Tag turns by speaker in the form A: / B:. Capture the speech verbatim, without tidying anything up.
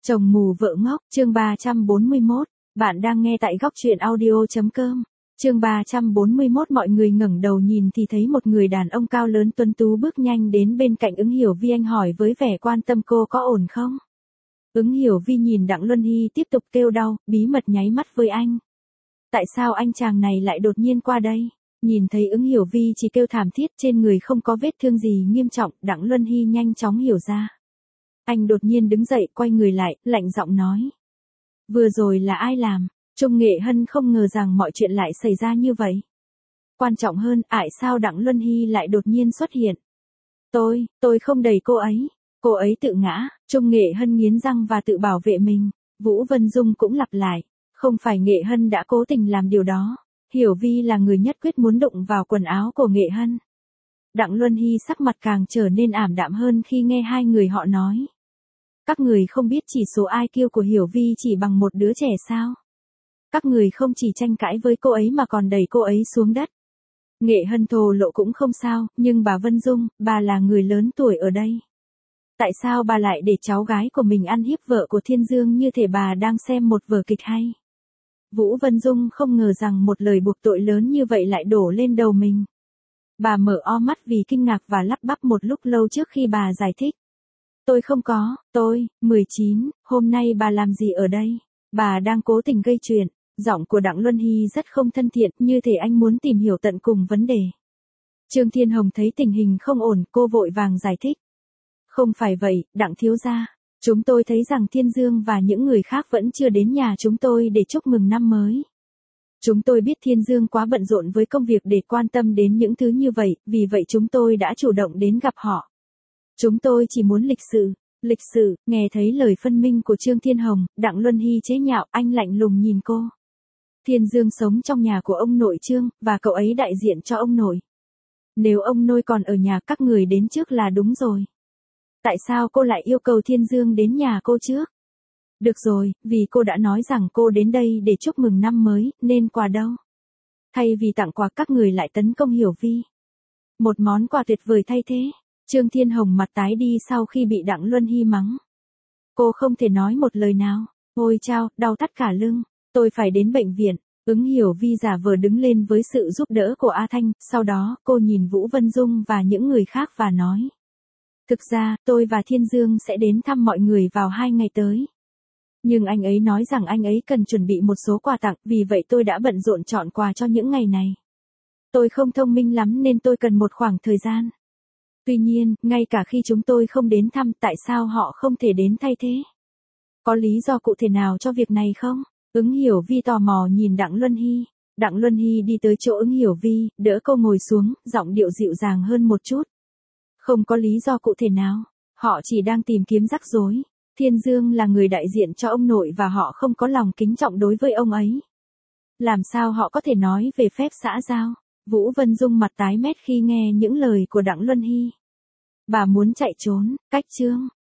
A: Chồng mù vợ ngốc, chương ba trăm bốn mươi mốt, bạn đang nghe tại góc truyện audio.com. Chương ba trăm bốn mươi mốt mọi người ngẩng đầu nhìn thì thấy một người đàn ông cao lớn tuấn tú bước nhanh đến bên cạnh Ứng Hiểu Vi. Anh hỏi với vẻ quan tâm cô có ổn không? Ứng Hiểu Vi nhìn Đặng Luân Hy tiếp tục kêu đau, bí mật nháy mắt với anh. Tại sao anh chàng này lại đột nhiên qua đây? Nhìn thấy Ứng Hiểu Vi chỉ kêu thảm thiết, trên người không có vết thương gì nghiêm trọng, Đặng Luân Hy nhanh chóng hiểu ra. Anh đột nhiên đứng dậy, quay người lại, lạnh giọng nói. Vừa rồi là ai làm? Trung Nghệ Hân không ngờ rằng mọi chuyện lại xảy ra như vậy. Quan trọng hơn, tại sao Đặng Luân Hy lại đột nhiên xuất hiện? Tôi, tôi không đẩy cô ấy. Cô ấy tự ngã. Trung Nghệ Hân nghiến răng và tự bảo vệ mình. Vũ Vân Dung cũng lặp lại. Không phải Nghệ Hân đã cố tình làm điều đó. Hiểu Vi là người nhất quyết muốn đụng vào quần áo của Nghệ Hân. Đặng Luân Hy sắc mặt càng trở nên ảm đạm hơn khi nghe hai người họ nói. Các người không biết chỉ số i kiu của Hiểu Vi chỉ bằng một đứa trẻ sao? Các người không chỉ tranh cãi với cô ấy mà còn đẩy cô ấy xuống đất. Nghệ Hân thổ lộ cũng không sao, nhưng bà Vân Dung, bà là người lớn tuổi ở đây. Tại sao bà lại để cháu gái của mình ăn hiếp vợ của Thiên Dương như thể bà đang xem một vở kịch hay? Vũ Vân Dung không ngờ rằng một lời buộc tội lớn như vậy lại đổ lên đầu mình. Bà mở o mắt vì kinh ngạc và lắp bắp một lúc lâu trước khi bà giải thích. Tôi không có, tôi, mười chín, hôm nay bà làm gì ở đây? Bà đang cố tình gây chuyện. Giọng của Đặng Luân Hy rất không thân thiện, như thể anh muốn tìm hiểu tận cùng vấn đề. Trương Thiên Hồng thấy tình hình không ổn, cô vội vàng giải thích. Không phải vậy, Đặng thiếu gia. Chúng tôi thấy rằng Thiên Dương và những người khác vẫn chưa đến nhà chúng tôi để chúc mừng năm mới. Chúng tôi biết Thiên Dương quá bận rộn với công việc để quan tâm đến những thứ như vậy, vì vậy chúng tôi đã chủ động đến gặp họ. Chúng tôi chỉ muốn lịch sự. Lịch sự, nghe thấy lời phân minh của Trương Thiên Hồng, Đặng Luân Hy chế nhạo, anh lạnh lùng nhìn cô. Thiên Dương sống trong nhà của ông nội Trương, và cậu ấy đại diện cho ông nội. Nếu ông nội còn ở nhà các người đến trước là đúng rồi. Tại sao cô lại yêu cầu Thiên Dương đến nhà cô trước? Được rồi, vì cô đã nói rằng cô đến đây để chúc mừng năm mới, nên quà đâu? Thay vì tặng quà các người lại tấn công Hiểu Vi. Một món quà tuyệt vời thay thế. Trương Thiên Hồng mặt tái đi sau khi bị Đặng Luân Hy mắng. Cô không thể nói một lời nào. Ôi chao, đau thắt cả lưng. Tôi phải đến bệnh viện. Ứng Hiểu Vi giả vờ đứng lên với sự giúp đỡ của A Thanh. Sau đó, cô nhìn Vũ Vân Dung và những người khác và nói. Thực ra, tôi và Thiên Dương sẽ đến thăm mọi người vào hai ngày tới. Nhưng anh ấy nói rằng anh ấy cần chuẩn bị một số quà tặng, vì vậy tôi đã bận rộn chọn quà cho những ngày này. Tôi không thông minh lắm nên tôi cần một khoảng thời gian. Tuy nhiên, ngay cả khi chúng tôi không đến thăm, tại sao họ không thể đến thay thế? Có lý do cụ thể nào cho việc này không? Ứng Hiểu Vi tò mò nhìn Đặng Luân Hy. Đặng Luân Hy đi tới chỗ Ứng Hiểu Vi, đỡ cô ngồi xuống, giọng điệu dịu dàng hơn một chút. Không có lý do cụ thể nào. Họ chỉ đang tìm kiếm rắc rối. Thiên Dương là người đại diện cho ông nội và họ không có lòng kính trọng đối với ông ấy. Làm sao họ có thể nói về phép xã giao? Vũ Vân Dung mặt tái mét khi nghe những lời của Đặng Luân Hy. Bà muốn chạy trốn, cách Trương,